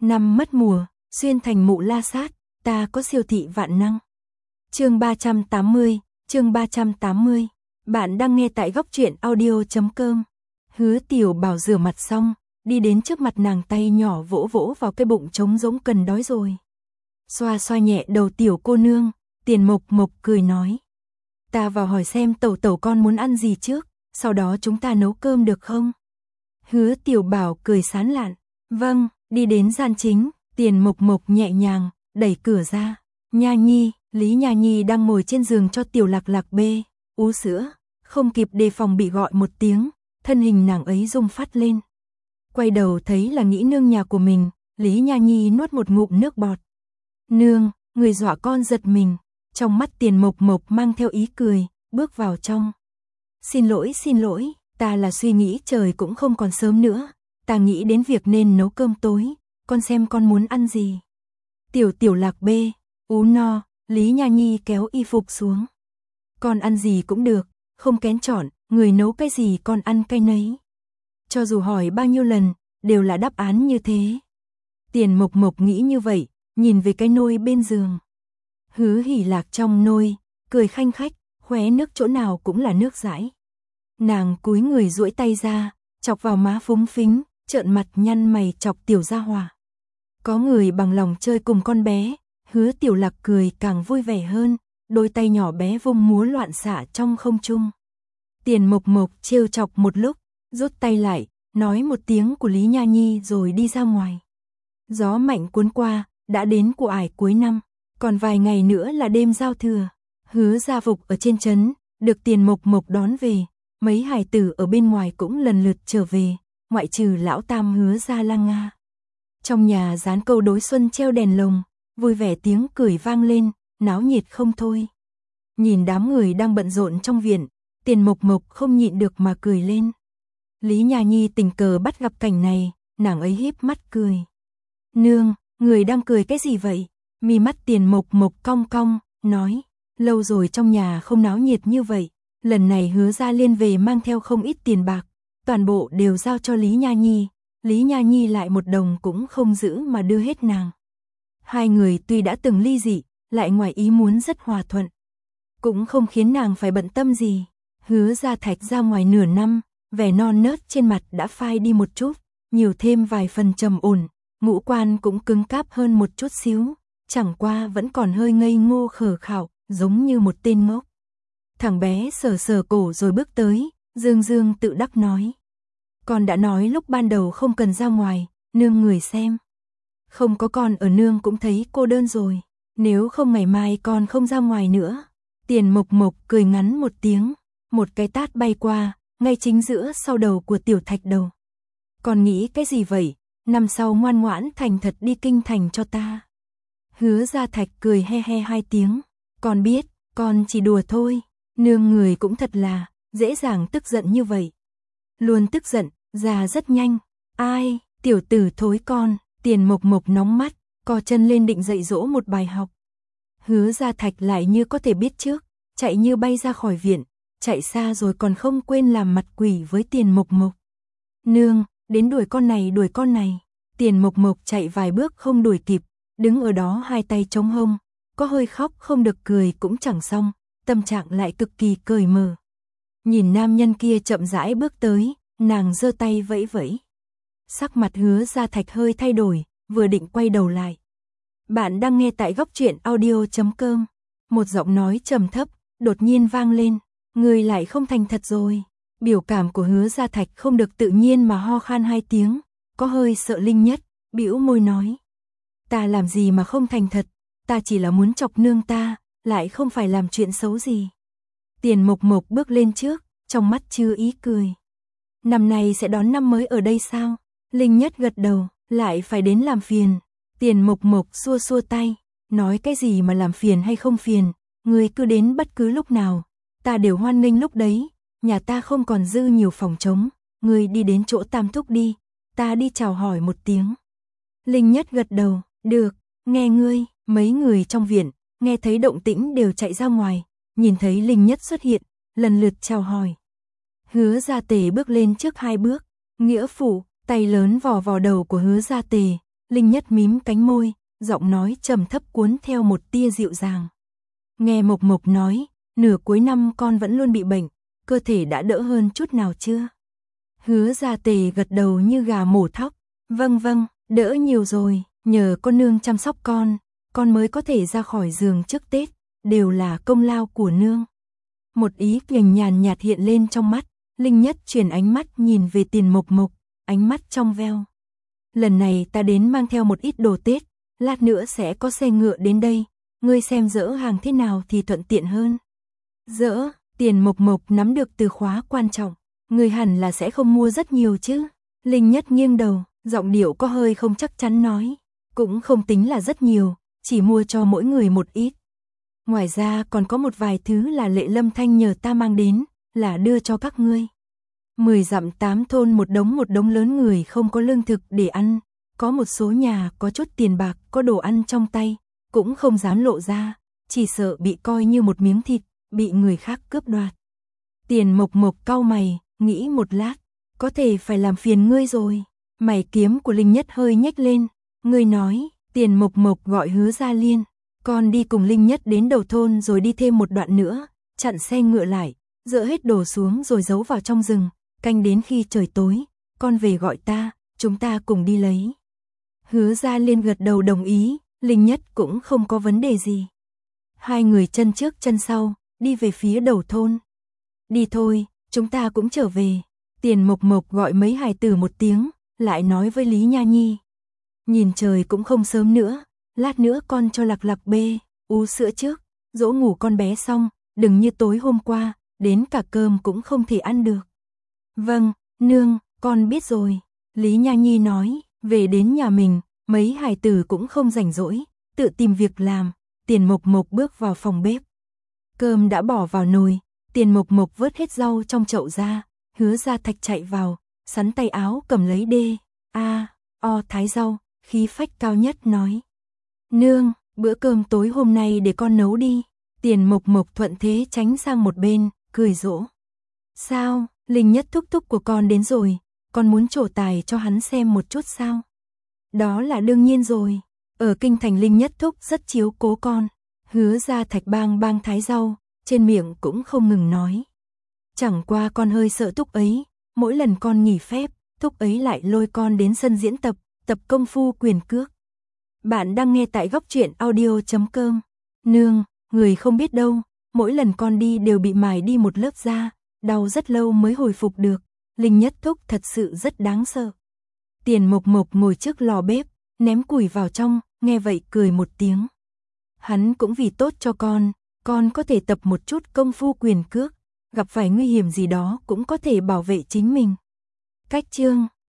Năm mất mùa, xuyên thành mụ la sát, ta có siêu thị vạn năng. Chương 380, chương 380. Bạn đang nghe tại góc truyện audio.com. Hứa Tiểu Bảo rửa mặt xong, đi đến trước mặt nàng, tay nhỏ vỗ vỗ vào cái bụng trống rỗng cần đói rồi. Xoa xoa nhẹ đầu tiểu cô nương, Tiền Mộc Mộc cười nói. Ta vào hỏi xem tẩu tẩu con muốn ăn gì trước, sau đó chúng ta nấu cơm được không? Hứa Tiểu Bảo cười sán lạn. Vâng, đi đến gian chính, Tiền Mộc Mộc nhẹ nhàng, đẩy cửa ra. Nha Nhi, Lý Nha Nhi đang ngồi trên giường cho Tiểu Lạc Lạc bê ú sữa, không kịp đề phòng bị gọi một tiếng, thân hình nàng ấy rung phát lên. Quay đầu thấy là Nghĩ Nương nhà của mình, Lý Nha Nhi nuốt một ngụm nước bọt. Nương, người dọa con giật mình, trong mắt Tiền Mộc Mộc mang theo ý cười, bước vào trong. Xin lỗi, ta là suy nghĩ trời cũng không còn sớm nữa, ta nghĩ đến việc nên nấu cơm tối, con xem con muốn ăn gì. Tiểu Lạc bê ú no, Lý Nha Nhi kéo y phục xuống. Con ăn gì cũng được, không kén chọn, người nấu cái gì con ăn cái nấy. Cho dù hỏi bao nhiêu lần, đều là đáp án như thế. Tiền Mộc Mộc nghĩ như vậy, nhìn về cái nôi bên giường. Hứa Hỉ Lạc trong nôi, cười khanh khách, khóe nước chỗ nào cũng là nước dãi. Nàng cúi người duỗi tay ra, chọc vào má phúng phính, trợn mặt nhăn mày chọc Tiểu Gia Hòa. Có người bằng lòng chơi cùng con bé, Hứa Tiểu Lạc cười càng vui vẻ hơn, đôi tay nhỏ bé vung múa loạn xạ trong không trung. Tiền Mộc Mộc trêu chọc một lúc, rút tay lại, nói một tiếng của Lý Nha Nhi rồi đi ra ngoài. Gió mạnh cuốn qua, đã đến của ải cuối năm, còn vài ngày nữa là đêm giao thừa. Hứa Gia Phục ở trên trấn, được Tiền Mộc Mộc đón về, mấy hài tử ở bên ngoài cũng lần lượt trở về, ngoại trừ lão tam Hứa Gia Lang Nga. Trong nhà dán câu đối xuân treo đèn lồng, vui vẻ tiếng cười vang lên, náo nhiệt không thôi. Nhìn đám người đang bận rộn trong viện, Tiền Mộc Mộc không nhịn được mà cười lên. Lý Nha Nhi tình cờ bắt gặp cảnh này, nàng ấy híp mắt cười. Nương, người đang cười cái gì vậy? Mi mắt Tiền Mộc Mộc cong cong, nói, lâu rồi trong nhà không náo nhiệt như vậy, lần này Hứa Gia Liên về mang theo không ít tiền bạc, toàn bộ đều giao cho Lý Nha Nhi, Lý Nha Nhi lại một đồng cũng không giữ mà đưa hết nàng. Hai người tuy đã từng ly dị, lại ngoài ý muốn rất hòa thuận, cũng không khiến nàng phải bận tâm gì. Hứa Gia Thạch ra ngoài nửa năm, vẻ non nớt trên mặt đã phai đi một chút, nhiều thêm vài phần trầm ổn, ngũ quan cũng cứng cáp hơn một chút xíu, chẳng qua vẫn còn hơi ngây ngô khờ khạo, giống như một tên ngốc. Thằng bé sờ sờ cổ rồi bước tới, dương tự đắc nói. Con đã nói lúc ban đầu không cần ra ngoài, nương người xem. Không có con ở nương cũng thấy cô đơn rồi, nếu không ngày mai con không ra ngoài nữa. Tiền Mộc Mộc cười ngắn một tiếng, một cái tát bay qua, ngay chính giữa sau đầu của Tiểu Thạch đầu. Con nghĩ cái gì vậy, năm sau ngoan ngoãn thành thật đi kinh thành cho ta. Hứa Gia Thạch cười he he hai tiếng, con biết, con chỉ đùa thôi, nương người cũng thật là, dễ dàng tức giận như vậy. Luôn tức giận, già rất nhanh, ai, tiểu tử thối con, Tiền Mộc Mộc nóng mắt, co chân lên định dạy dỗ một bài học. Hứa Gia Thạch lại như có thể biết trước, chạy như bay ra khỏi viện, chạy xa rồi còn không quên làm mặt quỷ với Tiền Mộc Mộc. Nương, đến đuổi con này. Tiền Mộc Mộc chạy vài bước không đuổi kịp, đứng ở đó hai tay chống hông, có hơi khóc không được cười cũng chẳng xong, tâm trạng lại cực kỳ cởi mở. Nhìn nam nhân kia chậm rãi bước tới, nàng giơ tay vẫy vẫy. Sắc mặt Hứa Gia Thạch hơi thay đổi, vừa định quay đầu lại. Bạn đang nghe tại góc truyện audio.com. Một giọng nói trầm thấp đột nhiên vang lên, người lại không thành thật rồi. Biểu cảm của Hứa Gia Thạch không được tự nhiên mà ho khan hai tiếng, có hơi sợ Linh Nhất, bĩu môi nói. Ta làm gì mà không thành thật, ta chỉ là muốn chọc nương ta, lại không phải làm chuyện xấu gì. Tiền Mộc Mộc bước lên trước, trong mắt chưa ý cười. Năm nay sẽ đón năm mới ở đây sao? Linh Nhất gật đầu, lại phải đến làm phiền. Tiền Mộc Mộc xua xua tay, nói cái gì mà làm phiền hay không phiền, người cứ đến bất cứ lúc nào, ta đều hoan nghênh lúc đấy, nhà ta không còn dư nhiều phòng trống, người đi đến chỗ Tam Thúc đi, ta đi chào hỏi một tiếng. Linh Nhất gật đầu, được, nghe ngươi. Mấy người trong viện, nghe thấy động tĩnh đều chạy ra ngoài, nhìn thấy Linh Nhất xuất hiện, lần lượt chào hỏi. Hứa Gia Tề bước lên trước hai bước, nghĩa phụ, tay lớn vò vào đầu của Hứa Gia Tề, Linh Nhất mím cánh môi, giọng nói trầm thấp cuốn theo một tia dịu dàng. Nghe Mộc Mộc nói, nửa cuối năm con vẫn luôn bị bệnh, cơ thể đã đỡ hơn chút nào chưa? Hứa Gia Tề gật đầu như gà mổ thóc. Vâng vâng, đỡ nhiều rồi, nhờ con nương chăm sóc con mới có thể ra khỏi giường trước Tết, đều là công lao của nương. Một ý kiềng nhàn nhạt hiện lên trong mắt, Linh Nhất chuyển ánh mắt nhìn về Tiền Mộc Mộc, ánh mắt trong veo. Lần này ta đến mang theo một ít đồ Tết, lát nữa sẽ có xe ngựa đến đây, ngươi xem dỡ hàng thế nào thì thuận tiện hơn. Dỡ, Tiền Mộc Mộc nắm được từ khóa quan trọng, ngươi hẳn là sẽ không mua rất nhiều chứ. Linh Nhất nghiêng đầu, giọng điệu có hơi không chắc chắn nói, cũng không tính là rất nhiều, chỉ mua cho mỗi người một ít. Ngoài ra còn có một vài thứ là Lệ Lâm Thanh nhờ ta mang đến, là đưa cho các ngươi. 10 dặm 8 thôn một đống lớn người không có lương thực để ăn, có một số nhà có chút tiền bạc, có đồ ăn trong tay, cũng không dám lộ ra, chỉ sợ bị coi như một miếng thịt, bị người khác cướp đoạt. Tiền Mộc Mộc cau mày, nghĩ một lát, có thể phải làm phiền ngươi rồi. Mày kiếm của Linh Nhất hơi nhếch lên, ngươi nói. Tiền Mộc Mộc gọi Hứa Gia Liên, con đi cùng Linh Nhất đến đầu thôn rồi đi thêm một đoạn nữa, chặn xe ngựa lại, dỡ hết đồ xuống rồi giấu vào trong rừng, canh đến khi trời tối, con về gọi ta, chúng ta cùng đi lấy. Hứa Gia Liên gật đầu đồng ý, Linh Nhất cũng không có vấn đề gì. Hai người chân trước chân sau, đi về phía đầu thôn. Đi thôi, chúng ta cũng trở về. Tiền Mộc Mộc gọi mấy hài tử một tiếng, lại nói với Lý Nha Nhi. Nhìn trời cũng không sớm nữa, lát nữa con cho Lạc Lạc bê, ú sữa trước, dỗ ngủ con bé xong, đừng như tối hôm qua, đến cả cơm cũng không thể ăn được. Vâng, nương, con biết rồi. Lý Nha Nhi nói, về đến nhà mình, mấy hài tử cũng không rảnh rỗi, tự tìm việc làm. Tiền Mộc Mộc bước vào phòng bếp. Cơm đã bỏ vào nồi, Tiền Mộc Mộc vớt hết rau trong chậu ra, Hứa Gia Thạch chạy vào, sắn tay áo cầm lấy thái rau, khí phách cao nhất nói. Nương, bữa cơm tối hôm nay để con nấu đi. Tiền Mộc Mộc thuận thế tránh sang một bên, cười dỗ. Sao, Linh Nhất thúc thúc của con đến rồi, con muốn trổ tài cho hắn xem một chút sao? Đó là đương nhiên rồi, ở kinh thành Linh Nhất thúc rất chiếu cố con. Hứa Gia Thạch bang thái rau, trên miệng cũng không ngừng nói. Chẳng qua con hơi sợ thúc ấy, mỗi lần con nghỉ phép, thúc ấy lại lôi con đến sân diễn tập công phu quyền cước. Bạn đang nghe tại góc truyện audio.com. Nương, người không biết đâu, mỗi lần con đi đều bị mài đi một lớp da, đau rất lâu mới hồi phục được. Linh Nhất thúc thật sự rất đáng sợ. Tiền Mộc Mộc ngồi trước lò bếp, ném củi vào trong, nghe vậy cười một tiếng. Hắn cũng vì tốt cho con có thể tập một chút công phu quyền cước, gặp phải nguy hiểm gì đó cũng có thể bảo vệ chính mình. Cách chương